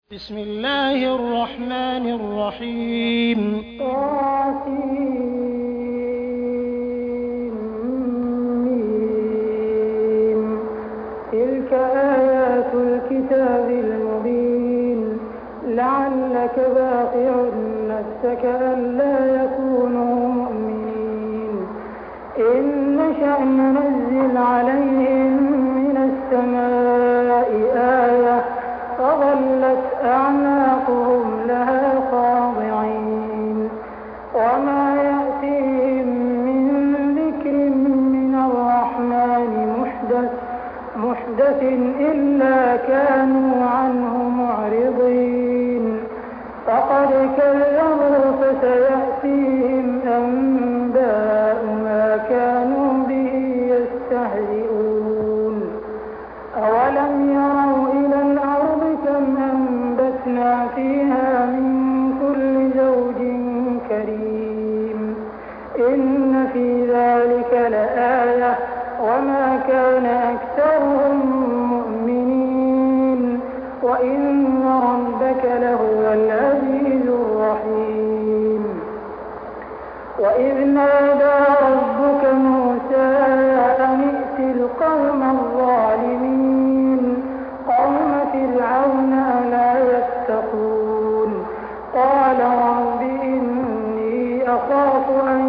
بسم الله الرحمن الرحيم تلك آيات الكتاب المبين لعلك باخع نفسك ألا يكونوا مؤمنين إن نشأ ننزل عليهم من السماء آية فظلت أعناقهم لها خاضعين وما يأتيهم من ذكر من الرحمن محدث إلا كانوا عنه معرضين فقد كذبوا فسيأتيهم أنباء ما كانوا به يستهزئون أولم يروا إلى الأرض كم أنبتنا فيها من كل زوج كريم إن في ذلك لآية وما كان أكثرهم مؤمنين وإن ربك لهو العزيز الرحيم وإذ نادى ربك موسى أن ائت القوم الظالمين قوم فرعون ألا يتقون قال رب إني أخاف أن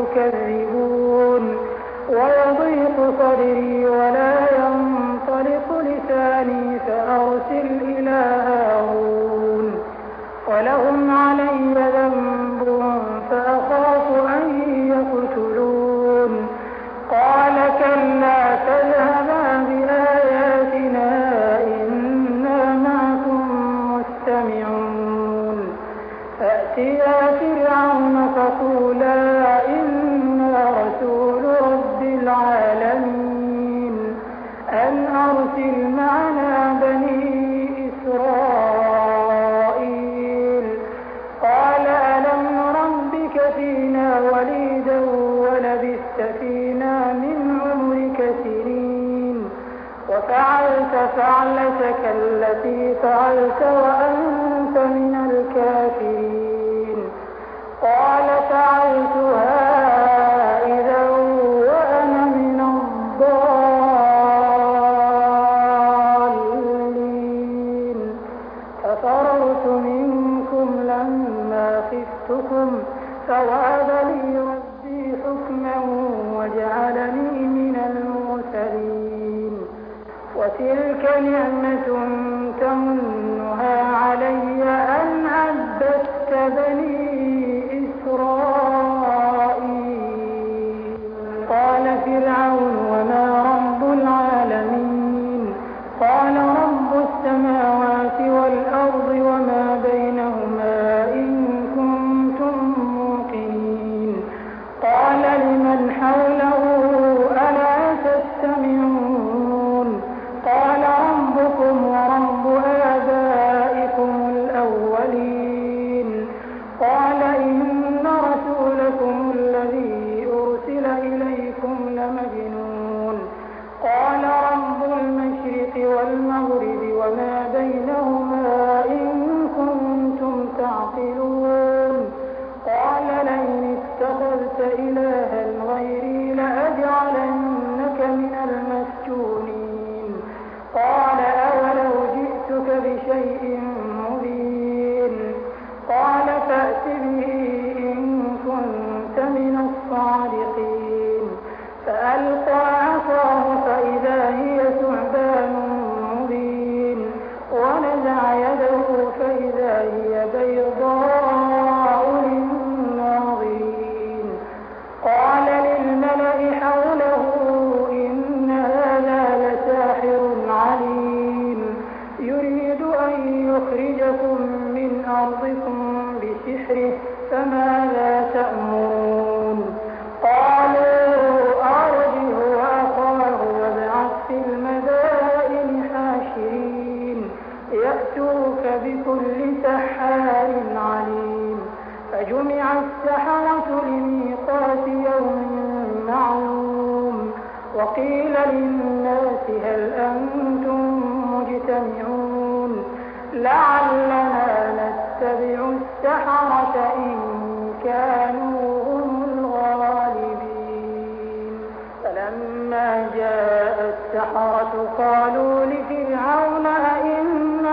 يكذبون ويضيق صدري ولا ينطلق لساني فأرسل إلى هارون ولهم علي ذنب فأخاف أن يقتلون قال كلا تذهبا بآياتنا إنا معكم مستمعون فأتيا فرعون فقولا إنا رسول رب العالمين أن أرسل معنا بني إسرائيل قال ألم نربك فينا وليدا ولبثت فينا من عمرك سنين وفعلت فعلتك التي فعلت وأنت من الكافرين قال فعلتها إذا وأنا من الضالين ففررت منكم لما خفتكم فوهب لي ربي حكما وجعلني من المرسلين وتلك نعمة تمنها علي أن عبدت بني إسرائيل قال فرعون وما رب العالمين قال رب السماوات والأرض وما بينهما إن كنتم موقنين قال لمن حوله ألا تستمعون قال ربكم ورب آبائكم الأولين قال إن رسولكم الذي أرسل إليكم لمجنون قال رب المشرق والمغرب وما بينهما إن كنتم تعقلون قال لئن اتخذت إلها غيري لأجعلنك من المسجونين قال أولو جئتك بشيء مبين قال فأت به إن كنت من الصادقين فألقى عصاه فإذا هي ثعبان مبين ونزع يده فإذا هي بيضاء للناظرين قال للملأ حوله إن هذا لساحر عليم يريد أن يخرجكم من أرضكم بسحره فماذا تأمرون قالوا أرجه وأخاه وابعث في المدائن حاشرين يأتوك بكل سحار عليم فجمع السحرة لميقات يوم معلوم وقيل للناس هل أنتم مجتمعون لعلنا نتبع السحرة إن كانوا هم الغالبين. فلما جاء السحرة قالوا لفرعون أئن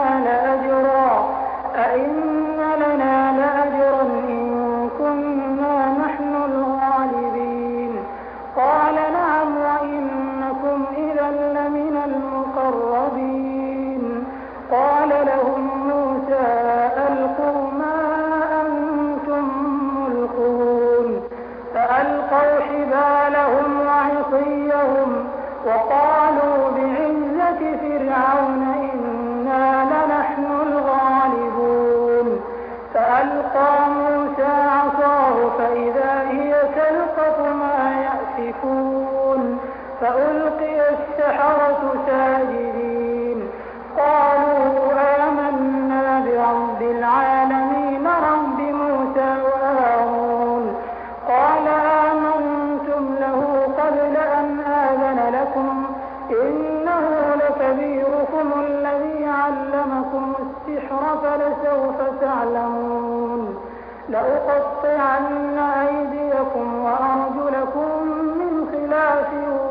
لنا لأجرا إن كنا نحن الغالبين. قال نعم وإنكم إذا لمن المقربين. قال لهم موسى ألقوا ما أنتم ملقون. فألقوا حبالهم وعصيهم وقالوا بعزة فرعون إنا لنحن الغالبون. فألقى موسى عصاه فإذا هي تلقف ما يأفكون. فألقي السحرة ساجدين قالوا آمنا برب العالمين رب موسى وهارون. قال آمنتم له قبل أن آذن لكم إنه لكبيركم الذي علمكم السحر فلسوف تعلمون. لأقطعن أيديكم وأرجلكم من خلاف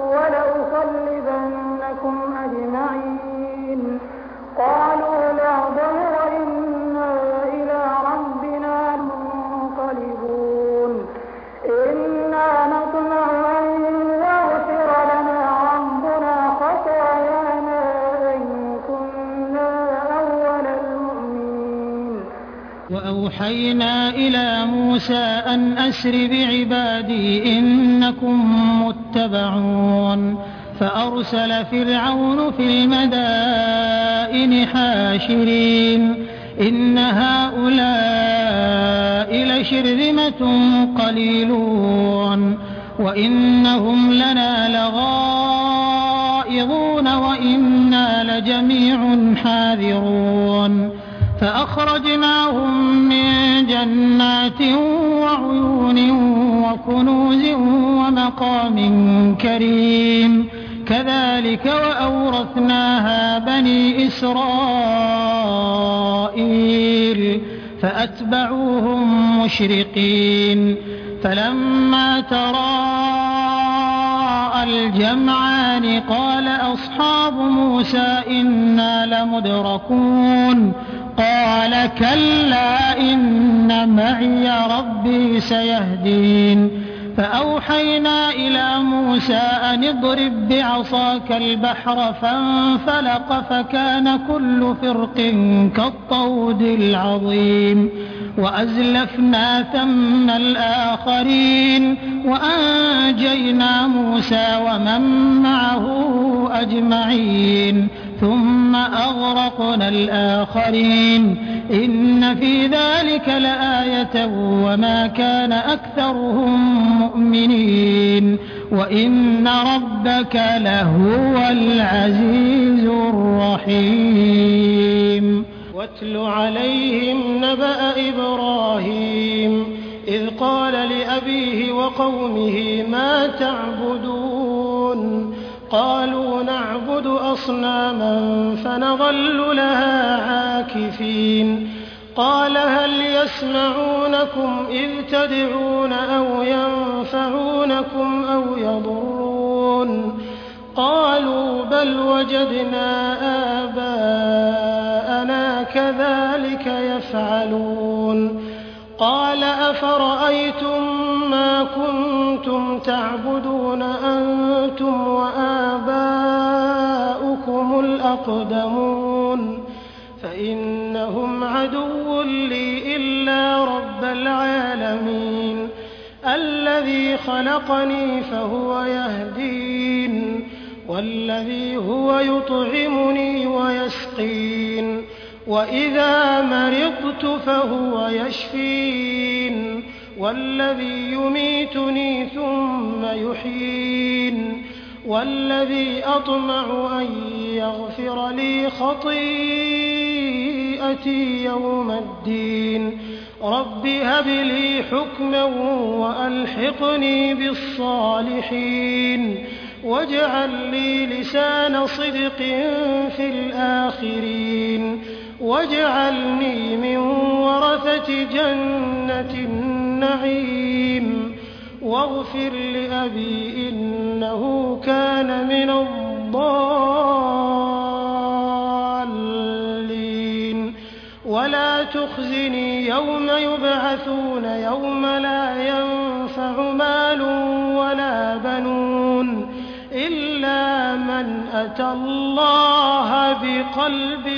ولأصلبنكم أجمعين. قالوا لا ضير إنا إلى ربنا منقلبون. إنا نطمع أن يغفر لنا ربنا خطايانا إن كنا أول المؤمنين. وأوحينا إلى موسى أن أسر بعبادي إنكم متبعون. فأرسل فرعون في المدائن حاشرين إن هؤلاء لشرذمة قليلون وإنهم لنا لغائظون وإنا لجميع حاذرون. فأخرجناهم من جنات وعيون وكنوز ومقام كريم كذلك وأورثناها بني إسرائيل فأتبعوهم مشرقين. فلما تراءى الجمعان قال أصحاب موسى إنا لمدركون. قال كلا إن معي ربي سيهدين. فأوحينا إلى موسى أن اضرب بعصاك البحر فانفلق فكان كل فرق كالطود العظيم. وأزلفنا ثم الآخرين وأنجينا موسى ومن معه أجمعين ثم أغرقنا الآخرين إن في ذلك لآية وما كان أكثرهم مؤمنين وإن ربك لهو العزيز الرحيم. واتل عليهم نبأ إبراهيم إذ قال لأبيه وقومه ما تعبدون قالوا نعبد أصناما فنظل لها عاكفين. قال هل يسمعونكم إذ تدعون أو ينفعونكم أو يضرون قالوا بل وجدنا آباءنا كذلك يفعلون. قال أفرأيتم ما كنتم تعبدون أنتم وآباؤكم الأقدمون فإنهم عدو لي إلا رب العالمين الذي خلقني فهو يهدين والذي هو يطعمني ويسقين وإذا مرضت فهو يشفين والذي يميتني ثم يحيين والذي أطمع أن يغفر لي خطيئتي يوم الدين. رب هب لي حكما وألحقني بالصالحين واجعل لي لسان صدق في الآخرين واجعلني من ورثة جنة النعيم واغفر لأبي إنه كان من الضالين ولا تخزني يوم يبعثون يوم لا ينفع مال ولا بنون إلا من أتى الله بقلب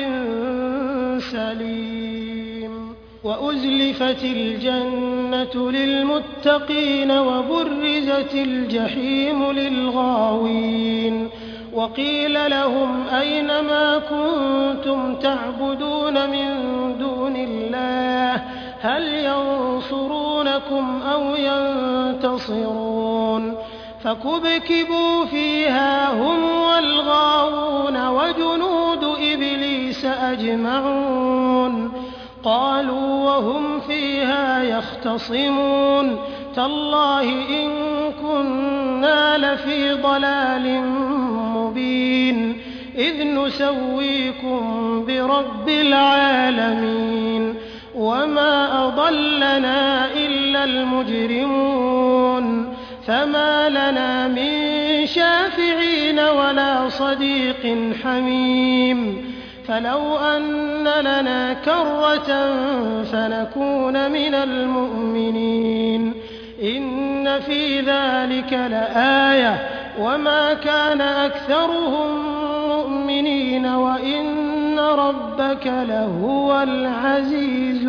سليم وأزلفت الجنة للمتقين وبرزت الجحيم للغاوين وقيل لهم أين ما كنتم تعبدون من دون الله هل ينصرونكم أو ينتصرون فكبكبوا فيها هم والغاوون وجنود إبليس أجمعون قالوا وهم فيها يختصمون تالله إن كنا لفي ضلال مبين إذ نسويكم برب العالمين وما أضلنا إلا المجرمون فما لنا من شافعين ولا صديق حميم فلو أن لنا كرة فنكون من المؤمنين إن في ذلك لآية وما كان أكثرهم مؤمنين وإن ربك لهو العزيز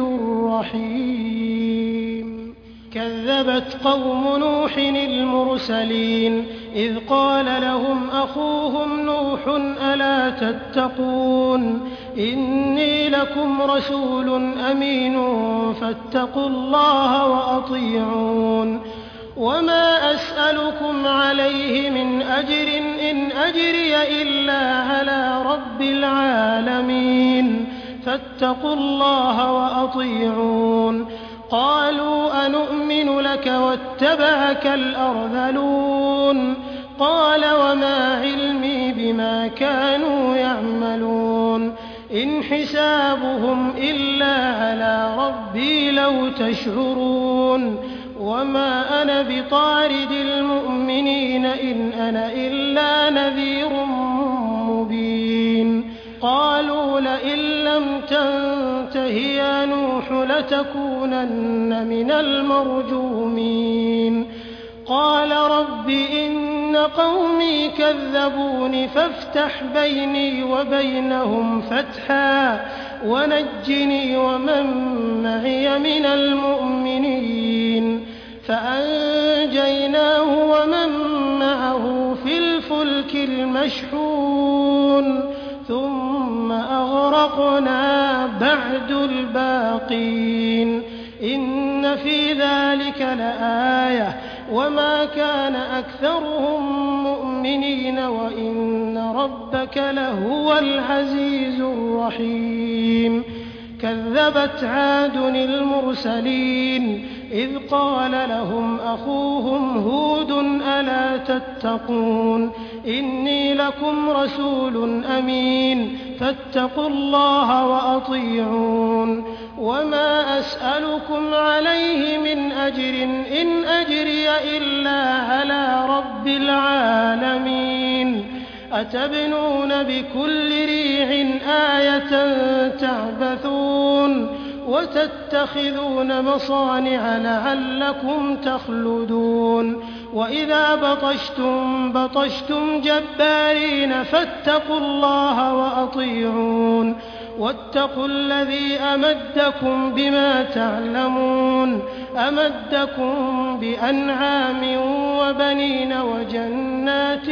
الرحيم كذبت قوم نوح المرسلين إذ قال لهم أخوهم نوح ألا تتقون إني لكم رسول أمين فاتقوا الله وأطيعون وما أسألكم عليه من أجر إن أجري إلا على رب العالمين فاتقوا الله وأطيعون قالوا أنؤمن لك واتبعك الأرذلون قال وما علمي بما كانوا يعملون إن حسابهم إلا على ربي لو تشعرون وما أنا بطارد المؤمنين إن أنا إلا نذير مبين قالوا لئن لم تنته يا نوح لتكونن من المرجومين قال رب إن قومي كذبون فافتح بيني وبينهم فتحا ونجني ومن معي من المؤمنين فأنجيناه ومن معه في الفلك المشحون ثم أغرقنا بعد الباقين إن في ذلك لآية وما كان أكثرهم مؤمنين وإن ربك لهو العزيز الرحيم كذبت عاد المرسلين إذ قال لهم أخوهم هود ألا تتقون إني لكم رسول أمين فاتقوا الله وأطيعون وما أسألكم عليه من أجر إن أجري إلا على رب العالمين أتبنون بكل ريع آية تعبثون وتتخذون مصانع لعلكم تخلدون وإذا بطشتم جبارين فاتقوا الله وأطيعون واتقوا الذي أمدكم بما تعلمون أمدكم بأنعام وبنين وجنات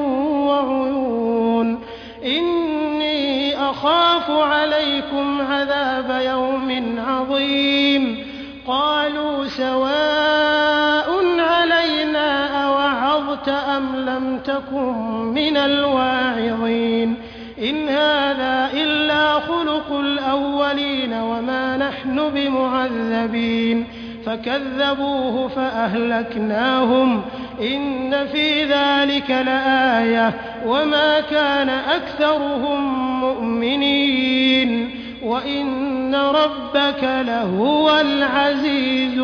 وعيون إني أخاف عليكم عذاب يوم عظيم قالوا سواء علينا أوعظت أم لم تكن من الواعظين إن هذا إلا خلق الأولين وما نحن بمعذبين فكذبوه فأهلكناهم إن في ذلك لآية وما كان أكثرهم مؤمنين وإن ربك لهو العزيز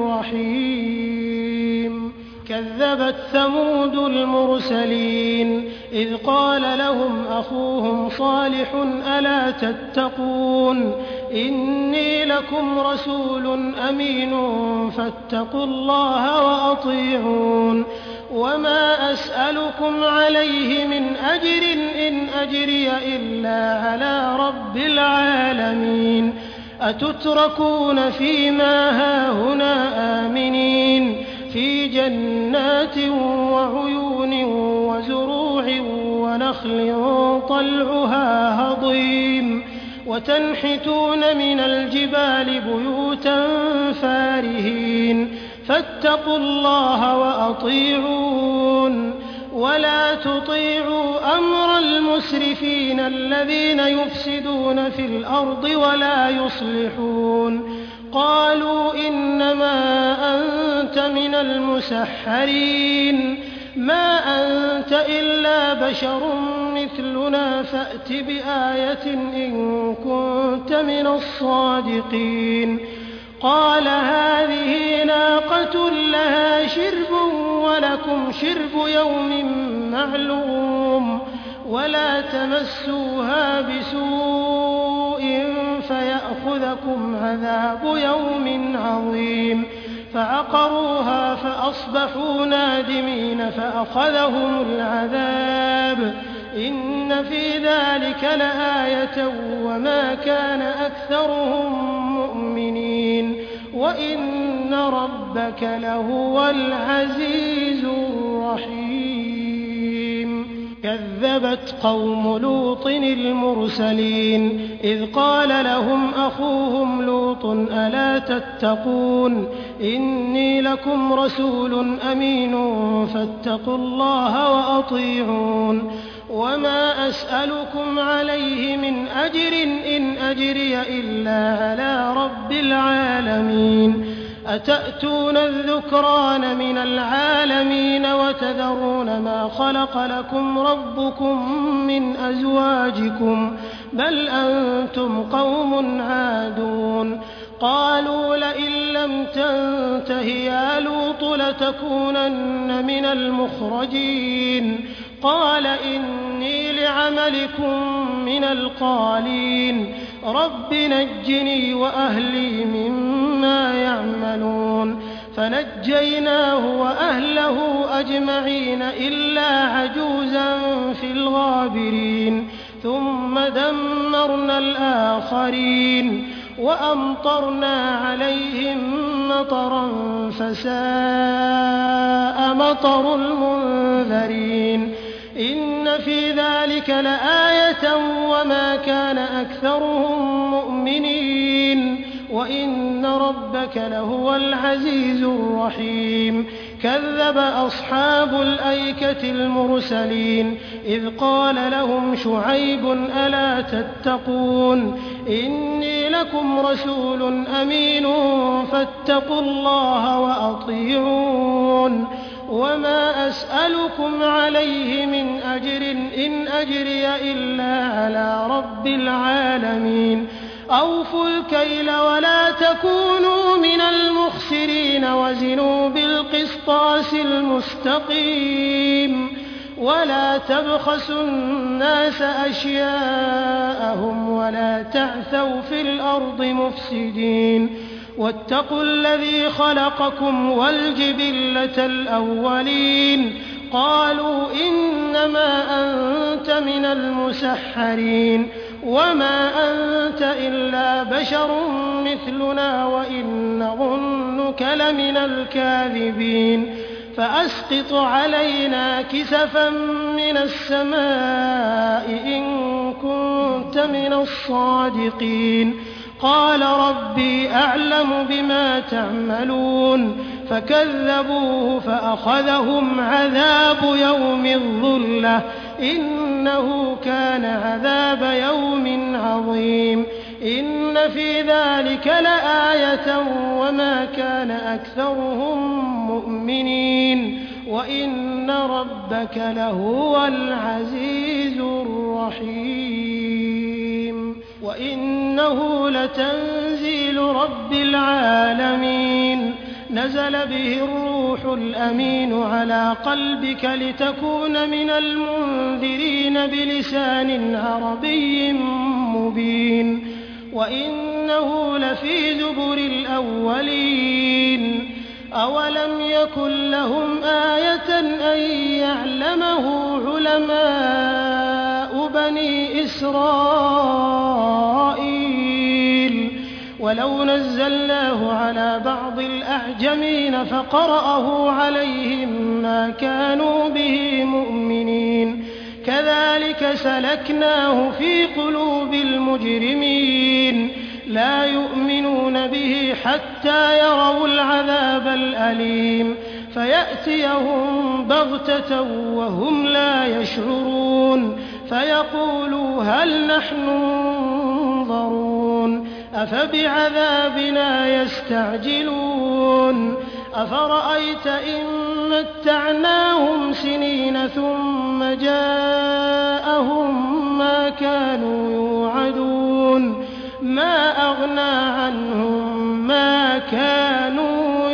الرحيم. كذبت ثمود المرسلين إذ قال لهم أخوهم صالح ألا تتقون إني لكم رسول أمين فاتقوا الله وأطيعون وما أسألكم عليه من أجر إن أجري إلا على رب العالمين. أتتركون فيما هاهنا آمنين في جنات وعيون وزروع ونخل طلعها هضيم وتنحتون من الجبال بيوتا فارهين فاتقوا الله وأطيعون ولا تطيعوا أمر المسرفين الذين يفسدون في الأرض ولا يصلحون. قالوا إنما أنت من المسحرين ما أنت إلا بشر مثلنا فأت بآية إن كنت من الصادقين. قال هذه ناقة لها شرب ولكم شرب يوم معلوم ولا تمسوها بسوء فيأخذكم عذاب يوم عظيم. فعقروها فأصبحوا نادمين فأخذهم العذاب إن في ذلك لآية وما كان أكثرهم مؤمنين وإن ربك لهو العزيز الرحيم. كذبت قوم لوط المرسلين إذ قال لهم أخوهم لوط ألا تتقون إني لكم رسول أمين فاتقوا الله وأطيعون وما أسألكم عليه من أجر إن أجري إلا على رب العالمين. أتأتون الذكران من العالمين وتذرون ما خلق لكم ربكم من أزواجكم بل أنتم قوم عادون. قالوا لئن لم تنته يا لوط لتكونن من المخرجين. قال إني لعملكم من القالين رب نجني وأهلي مما يعملون. فنجيناه وأهله أجمعين إلا عجوزا في الغابرين ثم دمرنا الآخرين وأمطرنا عليهم مطرا فساء مطر المنذرين. إن في ذلك لآية وما كان أكثرهم مؤمنين وإن ربك لهو العزيز الرحيم. كذب أصحاب الأيكة المرسلين إذ قال لهم شعيب ألا تتقون إني لكم رسول أمين فاتقوا الله وأطيعون وما أسألكم عليه من أجر إن أجري إلا على رب العالمين. أوفوا الكيل ولا تكونوا من المخسرين وزنوا بالقسطاس المستقيم ولا تبخسوا الناس أشياءهم ولا تعثوا في الأرض مفسدين. واتقوا الذي خلقكم والجبلة الأولين. قالوا إنما أنت من المسحرين وما أنت إلا بشر مثلنا وإن نظنك لمن الكاذبين. فأسقط علينا كسفا من السماء إن كنت من الصادقين. قال ربي أعلم بما تعملون. فكذبوه فأخذهم عذاب يوم الظلة إنه كان عذاب يوم عظيم. إن في ذلك لآية وما كان أكثرهم مؤمنين وإن ربك لهو العزيز الرحيم. وإنه لتنزيل رب العالمين نزل به الروح الأمين على قلبك لتكون من المنذرين بلسان عربي مبين وإنه لفي زبر الأولين أولم يكن لهم آية أن يعلمه علماء بني إسرائيل ولو نزلناه على بعض الأعجمين فقرأه عليهم ما كانوا به مؤمنين كذلك سلكناه في قلوب المجرمين لا يؤمنون به حتى يروا العذاب الأليم فيأتيهم بغتة وهم لا يشعرون فيقولوا هل نحن منظرون أفبعذابنا يستعجلون أفرأيت إن متعناهم سنين ثم جاءهم ما كانوا يوعدون ما أغنى عنهم ما كانوا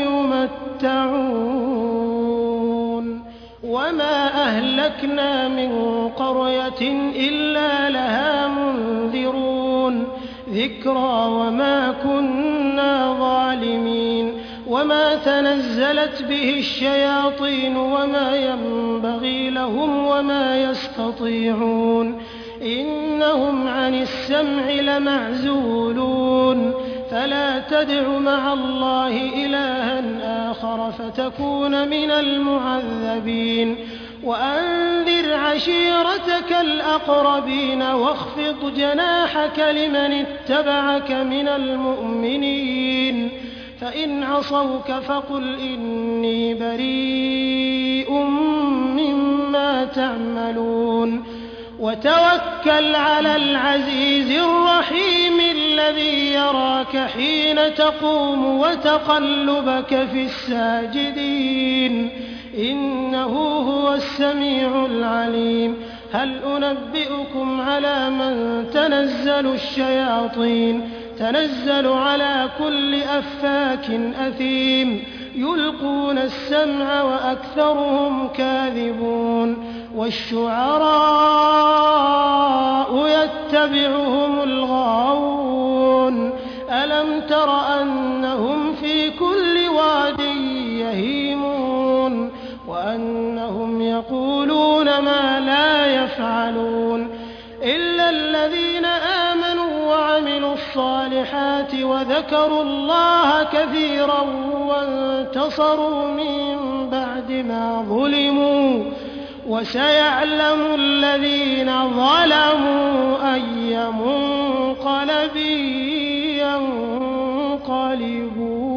يمتعون وما أهلكنا من قرية إلا لها منذرون ذكرى وما كنا ظالمين وما تنزلت به الشياطين وما ينبغي لهم وما يستطيعون إنهم عن السمع لمعزولون فلا تدع مع الله إلها آخر فتكون من المعذبين وأنذر عشيرتك الأقربين واخفض جناحك لمن اتبعك من المؤمنين فإن عصوك فقل إني بريء مما تعملون وتوكل على العزيز الرحيم الذي يراك حين تقوم وتقلبك في الساجدين إنه هو السميع العليم هل أنبئكم على من تنزل الشياطين تنزل على كل أفاك أثيم يلقون السمع وأكثرهم كاذبون والشعراء يتبعهم الغاوون ألم تر أنهم في كل واد يهيمون وأنهم يقولون ما لا يفعلون إلا الذين آمنوا وعملوا الصالحات وذكروا الله كثيرا وانتصروا من بعد ما ظلموا وسيعلم الذين ظلموا أي منقلب ينقلبون